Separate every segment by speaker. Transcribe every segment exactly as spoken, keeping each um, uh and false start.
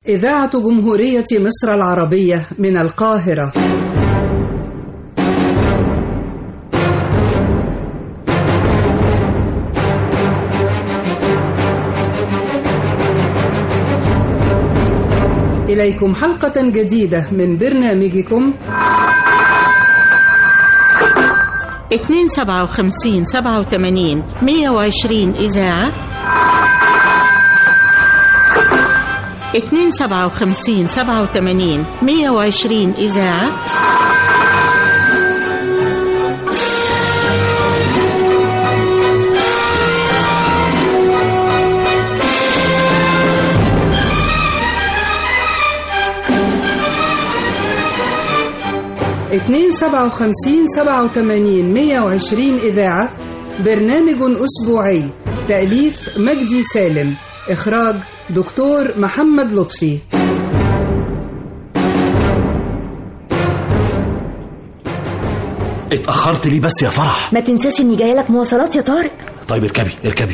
Speaker 1: إذاعة جمهورية مصر العربية من القاهرة. إليكم حلقة جديدة من برنامجكم
Speaker 2: اتنين سبعة وخمسين سبعة وثمانين مية وعشرين إذاعة، اتنين سبعة وخمسين سبعة وثمانين مية وعشرين إذاعة،
Speaker 1: اتنين سبعة وخمسين سبعة وثمانين مية وعشرين إذاعة. برنامج أسبوعي، تأليف مجدي سالم، إخراج دكتور محمد لطفي.
Speaker 3: اتأخرت ليه بس يا فرح؟
Speaker 4: ما تنساش اني جايه لك مواصلات يا طارق.
Speaker 3: طيب اركبي اركبي.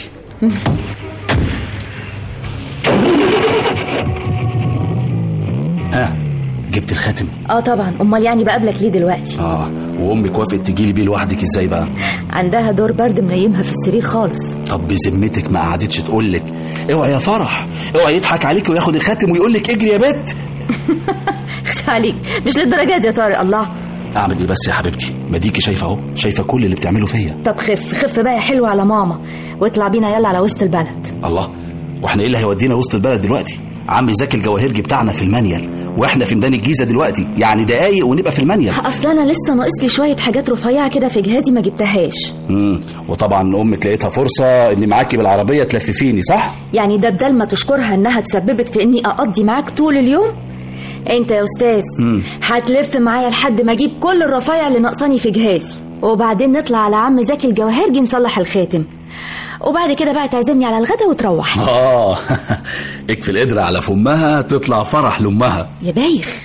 Speaker 3: ها جبت الخاتم؟
Speaker 4: اه طبعا، امال يعني بقابلك ليه دلوقتي؟
Speaker 3: اه وامك وافقت تجيلي بيه لوحدك ازاي بقى؟
Speaker 4: عندها دور برد منيمها في السرير خالص.
Speaker 3: طب بذمتك ما قعدتش تقولك اوعي يا فرح، اوعي يضحك عليك وياخد الخاتم ويقولك اجري يا بت؟
Speaker 4: خس عليك، مش للدرجه دي يا طارق. الله،
Speaker 3: اعمل ايه بس يا حبيبتي؟ ما ديكي شايفه اهو، شايفه كل اللي بتعمله فيا.
Speaker 4: طب خف خف بقى يا حلو على ماما، واطلع بينا يلا على وسط البلد.
Speaker 3: الله، واحنا ايه اللي هيودينا وسط البلد دلوقتي؟ عم زكي الجواهرجي بتاعنا في المانيال، واحنا في ميدان الجيزه دلوقتي، يعني دقايق ونبقى في المانيال.
Speaker 4: اصل انا لسه ناقص لي شويه حاجات رفيعه كده في جهازي ما جبتهاش.
Speaker 3: امم وطبعا امك لقيتها فرصه اني معاكي بالعربيه تلففيني، صح؟
Speaker 4: يعني ده بدل ما تشكرها انها تسببت في اني اقضي معاك طول اليوم. انت يا استاذ هتلف معايا لحد ما اجيب كل الرفايع اللي ناقصاني في جهازي، وبعدين نطلع على عم زكي الجواهرجي نصلح الخاتم، وبعد كده بقى تعزمني على الغدا وتروح.
Speaker 3: اه اكفي القدرة على فمها تطلع فرح لامها
Speaker 4: يا بايخ.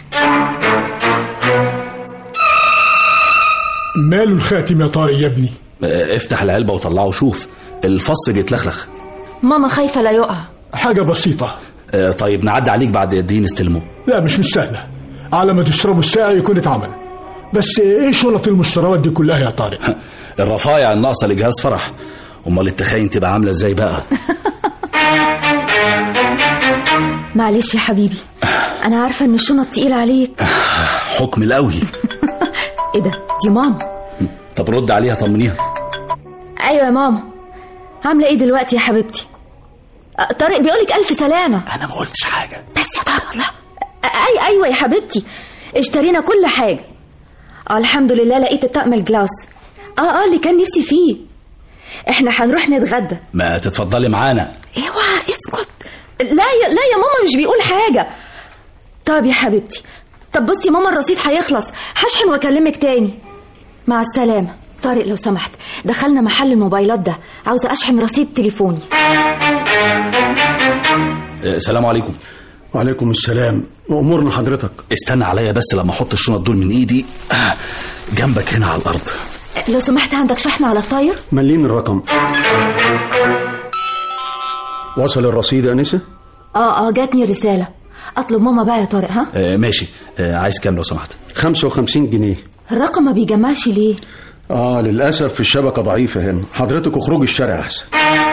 Speaker 5: ماله الخاتم يا طارق يا ابني؟
Speaker 3: افتح العلبة وطلعه وشوف، الفص بيتلخلخ.
Speaker 4: ماما خايفة لا يقع.
Speaker 5: حاجة بسيطة.
Speaker 3: اه طيب نعدي عليك بعد قد ايه نستلمه؟
Speaker 5: لا مش مش سهلة، على ما تشربوا الساعة يكون اتعمل. بس ايه شنط المشتريات دي كلها يا طارق؟
Speaker 3: الرفايع الناقصة لجهاز فرح، امال التخين تبقى عاملة ازاي بقى؟
Speaker 4: معلش يا حبيبي، انا عارفة ان الشنط تقيلة عليك.
Speaker 3: حكم القوي.
Speaker 4: ايه ده؟ دي ماما.
Speaker 3: طب رد عليها طمنيها.
Speaker 4: ايوه يا ماما، عاملة ايه دلوقتي يا حبيبتي؟ طارق بيقولك الف سلامة.
Speaker 3: انا ما قلتش حاجة.
Speaker 4: بس يا طارق. الله. اي ايوه يا حبيبتي، اشترينا كل حاجة. آه الحمد لله لقيت الطقم الجلاس. اه اه اللي كان نفسي فيه. احنا هنروح نتغدى.
Speaker 3: ما تتفضلي معانا.
Speaker 4: اوعى اسكت. لا يا لا يا ماما مش بيقول حاجة. طب يا حبيبتي، طب بصي ماما الرصيد هيخلص، هشحن واكلمك تاني. مع السلامة. طارق لو سمحت دخلنا محل الموبايلات ده، عاوزة اشحن رصيد تليفوني.
Speaker 3: السلام عليكم.
Speaker 6: وعليكم السلام، أمورنا حضرتك.
Speaker 3: استنى عليا بس لما احط الشنط دول من ايدي جنبك هنا على الارض.
Speaker 4: لو سمحت عندك شحن على الطاير؟
Speaker 6: مليم الرقم. وصل الرصيد يا أنسة؟
Speaker 4: اه اه جاتني رسالة. اطلب ماما بقى يا طارق. ها
Speaker 3: آه ماشي. آه عايز كام لو سمحت؟
Speaker 6: خمسة وخمسين جنيه.
Speaker 4: الرقم ما بيجمعش ليه؟
Speaker 6: اه للأسف الشبكة ضعيفة هنا، حضرتك اخرجي الشارع أحسن.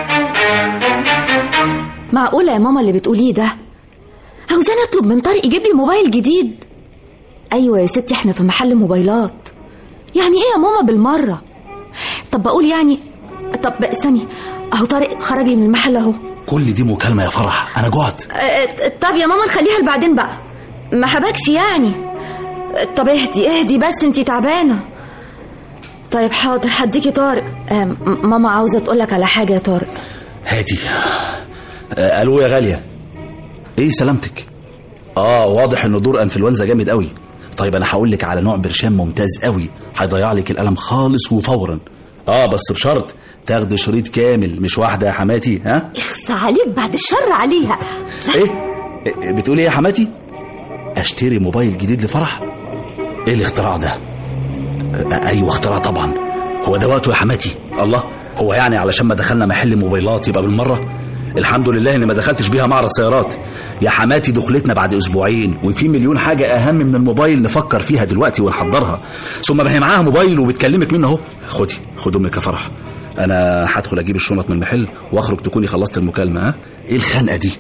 Speaker 4: معقولة يا ماما اللي بتقوليه ده؟ عاوزاني اطلب من طارق يجيب لي موبايل جديد؟ ايوه يا ستي احنا في محل موبايلات. يعني ايه يا ماما بالمرة؟ طب بقول يعني، طب ثانية اهو طارق خرج لي من المحل اهو.
Speaker 3: كل دي مكالمة يا فرح، انا جوعت.
Speaker 4: أه طب يا ماما نخليها لبعدين بقى، ما حبكش يعني. طب اهدي اهدي بس انتي تعبانة. طيب حاضر هديكي طارق. أه ماما عاوزة تقولك على حاجة يا طارق.
Speaker 3: هادي. أه الو يا غالية. ايه سلامتك؟ اه واضح انه دور انفلونزا جامد قوي. طيب انا هقول لك على نوع برشام ممتاز قوي هيضيع لك الالم خالص وفورا. اه بس بشرط تاخدي شريط كامل مش واحده يا حماتي. ها
Speaker 4: اخس عليك بعد الشر عليها.
Speaker 3: ايه بتقولي ايه يا حماتي؟ اشتري موبايل جديد لفرح؟ ايه الاختراع ده؟ ايوه اختراع طبعا. هو ده وقته يا حماتي؟ الله، هو يعني علشان ما دخلنا محل موبايلات يبقى بالمره؟ الحمد لله اني ما دخلتش بيها معرض سيارات. يا حماتي دخلتنا بعد اسبوعين، وفي مليون حاجه اهم من الموبايل نفكر فيها دلوقتي ونحضرها. ثم ما هي معاها موبايل وبتكلمك منه اهو. خدي خد امك يا فرح، انا هدخل اجيب الشنط من المحل واخرج تكوني خلصت المكالمه. ها ايه الخنقه دي؟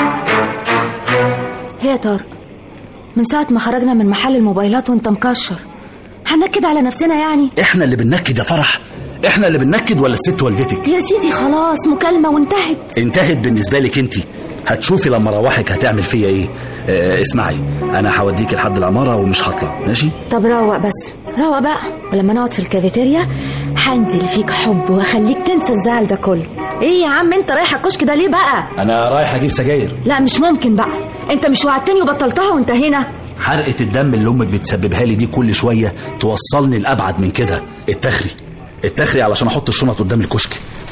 Speaker 4: هي يا طارق، من ساعه ما خرجنا من محل الموبايلات وانت مكشر، هنكد على نفسنا يعني؟
Speaker 3: احنا اللي بننكد يا فرح؟ احنا اللي بننكد ولا الست والدتك؟
Speaker 4: يا سيدي خلاص، مكالمه وانتهت.
Speaker 3: انتهت بالنسبه لك انت؟ هتشوفي لما روحك هتعمل فيا ايه. اه اسمعي، انا هوديك لحد العماره ومش هطلع، ماشي؟
Speaker 4: طب روق بس، روق بقى، ولما نقعد في الكافيتيريا هنزل فيك حب واخليك تنسى الزعل ده كله. ايه يا عم انت رايح الكشك ده ليه بقى؟
Speaker 3: انا رايح اجيب سجاير.
Speaker 4: لا مش ممكن بقى، انت مش وعدتني وبطلتها وانت هنا؟
Speaker 3: حرقه الدم اللي امك بتسببها لي دي كل شويه توصلني لابعد من كده. التخري التخري علشان احط الشنط قدام الكشك.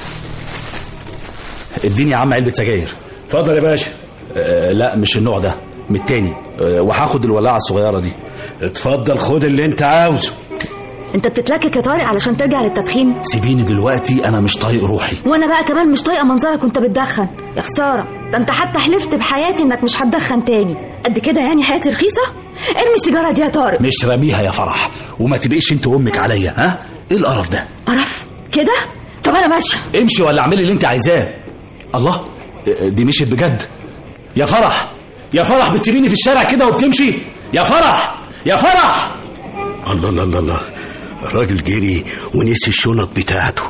Speaker 3: اديني يا عم علبه سجاير.
Speaker 5: اتفضل يا باشا.
Speaker 3: أه لا مش النوع ده، من التاني. أه وهاخد الولاعه الصغيره دي.
Speaker 5: اتفضل خد اللي انت عاوزه.
Speaker 4: انت بتتلكك يا طارق علشان ترجع للتدخين؟
Speaker 3: سيبيني دلوقتي، انا مش طايق روحي.
Speaker 4: وانا بقى كمان مش طايقه منظرك وانت بتدخن. يا خساره، ده انت حتى حلفت بحياتي انك مش هتدخن تاني. قد كده يعني حياتي رخيصه؟ ارمي السيجاره دي يا طارق.
Speaker 3: مش رميها يا فرح، وما تبقيش انت وامك عليا. ها ايه القرف ده؟
Speaker 4: قرف كده؟ طب انا ماشيه.
Speaker 3: امشي ولا اعملي اللي انت عايزاه. الله، دي مشيت بجد. يا فرح يا فرح، بتسيبيني في الشارع كده وبتمشي؟ يا فرح يا فرح.
Speaker 7: الله الله الله الله، الراجل جري ونسي الشنط بتاعته.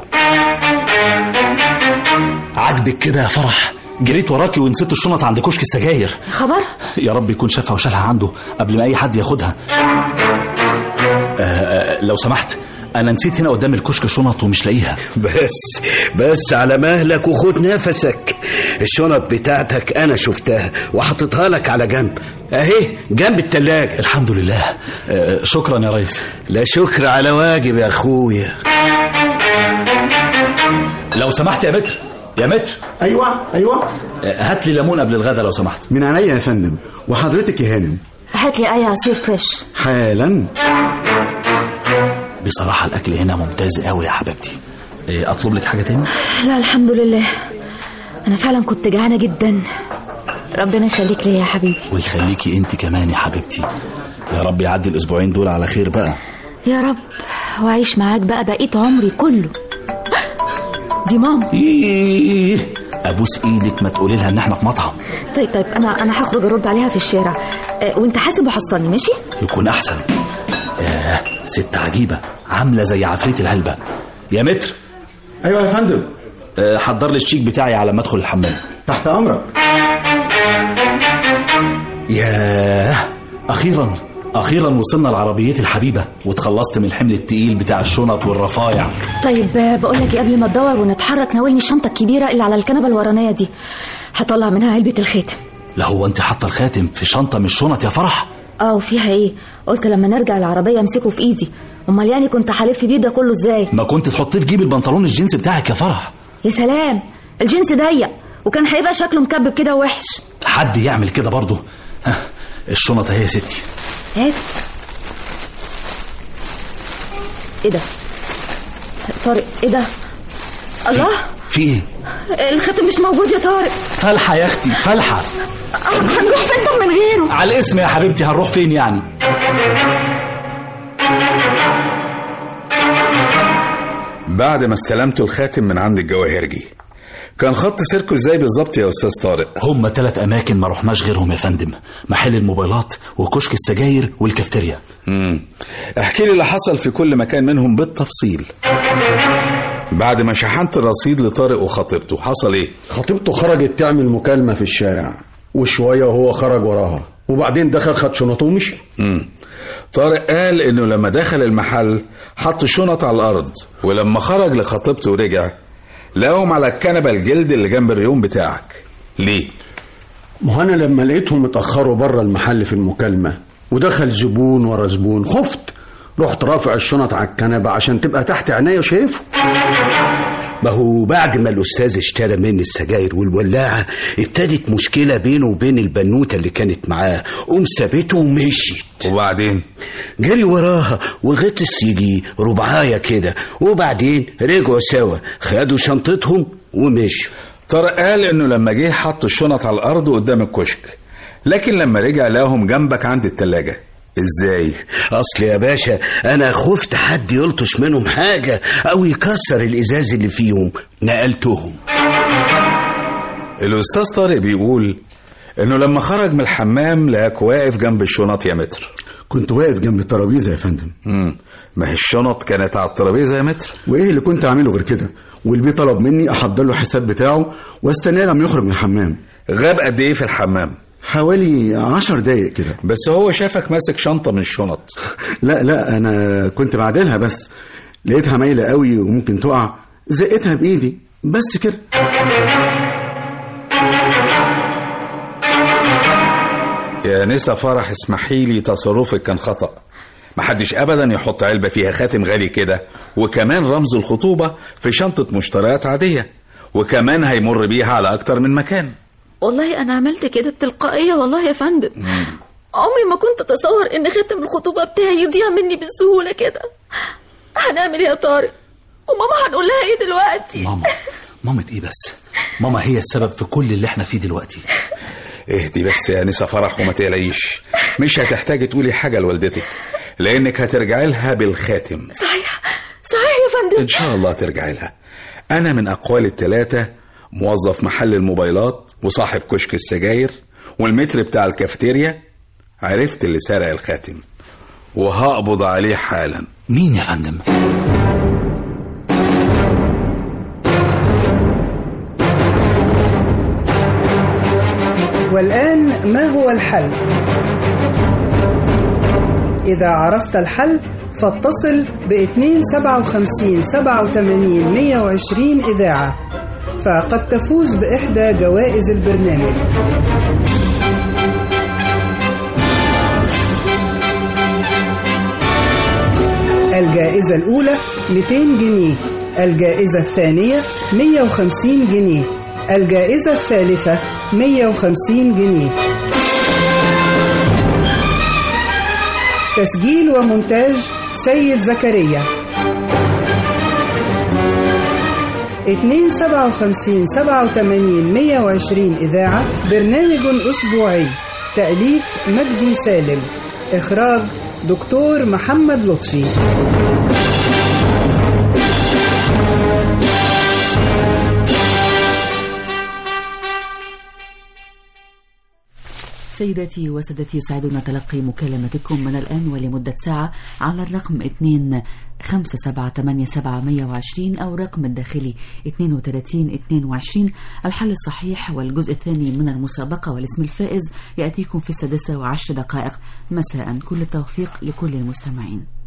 Speaker 3: عاجبك كده يا فرح؟ جريت وراكي ونسيت الشنط عند كشك السجاير.
Speaker 4: خبر؟
Speaker 3: يا رب يكون شافها وشالها عنده قبل ما اي حد ياخدها. آه آه لو سمحت، انا نسيت هنا قدام الكشك شنط ومش لاقيها.
Speaker 7: بس بس على مهلك وخد نفسك. الشنط بتاعتك انا شفتها وحطيتها لك على جنب اهي جنب التلاجة.
Speaker 3: الحمد لله. آه شكرا يا ريس.
Speaker 7: لا شكر على واجب يا اخويا.
Speaker 3: لو سمحت يا متر يا متر.
Speaker 8: ايوه ايوه.
Speaker 3: آه هات لي ليمون قبل الغدا لو سمحت.
Speaker 8: من عينيا يا فندم. وحضرتك يا هانم؟
Speaker 4: هات لي اي عصير فريش
Speaker 8: حالا.
Speaker 3: بصراحة الأكل هنا ممتاز قوي يا حبيبتي. أطلب لك حاجة تاني؟
Speaker 4: لا الحمد لله، أنا فعلا كنت جعانة جدا. ربنا يخليك ليا يا حبيبي.
Speaker 3: ويخليكي أنت كمان يا حبيبتي. يا رب يعدي الأسبوعين دول على خير بقى.
Speaker 4: يا رب، وعيش معاك بقى بقيت عمري كله. دي ماما.
Speaker 3: إيه أبوس إيدك، ما تقولي لها إن إحنا في مطعم.
Speaker 4: طيب طيب أنا أنا هخرج أرد عليها في الشارع. أه وأنت حاسب وحصلني ماشي؟
Speaker 3: يكون أحسن. ياه ست عجيبة، عاملة زي عفريت الهلبة. يا متر.
Speaker 8: أيوة يا فندم.
Speaker 3: أه حضر لي الشيك بتاعي على ما أدخل الحمام.
Speaker 8: تحت أمرك.
Speaker 3: ياه أخيرا أخيرا وصلنا لعربيتي الحبيبة وتخلصت من الحمل التقيل بتاع الشنط والرفايع.
Speaker 4: طيب بقول لك قبل ما تدور ونتحرك، ناولني الشنطة الكبيرة اللي على الكنبة الورانية دي، هطلع منها علبة الخاتم.
Speaker 3: لا هو أنت حاطة الخاتم في شنطة من الشنط يا فرح؟
Speaker 4: اه وفيها ايه؟ قلت لما نرجع العربية امسكه في ايدي. امال يعني كنت حالف بيه ده كله ازاي؟
Speaker 3: ما كنت تحطيه في جيب البنطلون الجينز بتاعك يا فرح.
Speaker 4: يا سلام، الجينز ضيق وكان هيبقى شكله مكبب كده ووحش.
Speaker 3: حد يعمل كده برضه؟ الشنط اهي يا ستي.
Speaker 4: هات. ايه ده طارق؟ ايه ده؟ الله،
Speaker 3: في ايه؟
Speaker 4: الخاتم مش موجود يا طارق.
Speaker 3: فلحة يا اختي فلحة.
Speaker 4: هنروح فين طب من غيره؟
Speaker 3: على الاسم يا حبيبتي، هنروح فين يعني؟
Speaker 9: بعد ما استلمت الخاتم من عند الجواهرجي، كان خط سيركو ازاي بالظبط يا استاذ طارق؟
Speaker 3: هم ثلاث اماكن ما رحناش غيرهم يا فندم، محل الموبايلات وكشك السجاير والكافتيريا.
Speaker 9: امم احكي لي اللي حصل في كل مكان منهم بالتفصيل. بعد ما شحنت الرصيد لطارق وخطيبته حصل ايه؟
Speaker 6: خطيبته خرجت تعمل مكالمة في الشارع، وشوية وهو خرج وراها، وبعدين دخل خد شنطه ومشي.
Speaker 9: امم طارق قال انه لما دخل المحل حط الشنط على الارض، ولما خرج لخطيبته ورجع لقاهم على الكنبه الجلد اللي جنب الريون بتاعك. ليه؟
Speaker 6: ما انا لما لقيتهم متاخروا بره المحل في المكالمه ودخل زبون ورا زبون خفت، رحت رافع الشنط على الكنبه عشان تبقى تحت عينيا وشايفه.
Speaker 7: ما هو بعد ما الأستاذ اشترى مني السجاير والولاعة ابتدت مشكلة بينه وبين البنوتة اللي كانت معاه، قوم سابته ومشيت.
Speaker 9: وبعدين
Speaker 7: جري وراها وغطس يجي ربعاية كده، وبعدين رجعوا سوا خدوا شنطتهم ومشوا.
Speaker 9: طارق قال انه لما جه حط الشنط على الارض قدام الكشك، لكن لما رجع لقاهم جنبك عند التلاجة. ازاي؟
Speaker 7: اصل يا باشا انا خفت حد يلطش منهم حاجة او يكسر الازاز اللي فيهم، نقلتهم.
Speaker 9: الاستاذ طارق بيقول انه لما خرج من الحمام لقاك واقف جنب الشنط يا متر.
Speaker 8: كنت واقف جنب الترابيزه يا فندم.
Speaker 9: امم ما هي الشنط كانت على الترابيزه يا متر.
Speaker 8: وايه اللي كنت اعمله غير كده؟ والبي طلب مني احضر له الحساب بتاعه واستناه لما يخرج من الحمام.
Speaker 9: غاب قد ايه في الحمام؟
Speaker 8: حوالي عشر دقايق كده.
Speaker 9: بس هو شافك ماسك شنطه من الشنط.
Speaker 8: لا لا انا كنت بعدلها، بس لقيتها مايله قوي وممكن تقع، زقتها بايدي بس كده.
Speaker 9: يا نسا فرح اسمحيلي، تصرفك كان خطأ. محدش ابدا يحط علبة فيها خاتم غالي كده، وكمان رمز الخطوبة في شنطة مشتريات عادية، وكمان هيمر بيها على اكتر من مكان.
Speaker 4: والله انا عملت كده بتلقائية والله يا فندم. مم. عمري ما كنت اتصور ان خاتم الخطوبة بتاعي يضيع مني بالسهولة كده. هنعمل ايه يا طارق؟ وماما هنقول لها ايه دلوقتي؟
Speaker 3: ماما ماما ايه بس؟ ماما هي السبب في كل اللي احنا فيه دلوقتي.
Speaker 9: اهدي بس يا نسا فرح وما تقلقيش، مش هتحتاجي تقولي حاجة لوالدتك لانك هترجعي لها بالخاتم.
Speaker 4: صحيح صحيح يا فندم،
Speaker 9: ان شاء الله ترجعي لها. انا من اقوال الثلاثة، موظف محل الموبايلات وصاحب كشك السجاير والمتر بتاع الكافتيريا، عرفت اللي سرق الخاتم وهقبض عليه حالا.
Speaker 3: مين يا فندم؟
Speaker 1: والآن ما هو الحل؟ إذا عرفت الحل فاتصل باثنين سبعة وخمسين سبعة وثمانين مية وعشرين إذاعة، فقد تفوز بإحدى جوائز البرنامج. الجائزة الأولى مئتين جنيه، الجائزة الثانية مئة وخمسين جنيه، الجائزة الثالثة مئة وخمسين جنيه. تسجيل ومونتاج سيد زكريا. اثنين سبعة وخمسين سبعة وثمانين مئة وعشرين إذاعة، برنامج أسبوعي، تأليف مجدي سالم، إخراج دكتور محمد لطفي.
Speaker 10: سيداتي وسادتي، يسعدنا تلقي مكالمتكم من الآن ولمدة ساعة على الرقم اثنين خمسة سبعة ثمانية سبعة مئة وعشرين أو رقم الداخلي اثنين وثلاثين اثنين وعشرين. الحل الصحيح والجزء الثاني من المسابقة والاسم الفائز يأتيكم في السادسة وعشر دقائق مساء. كل التوفيق لكل المستمعين.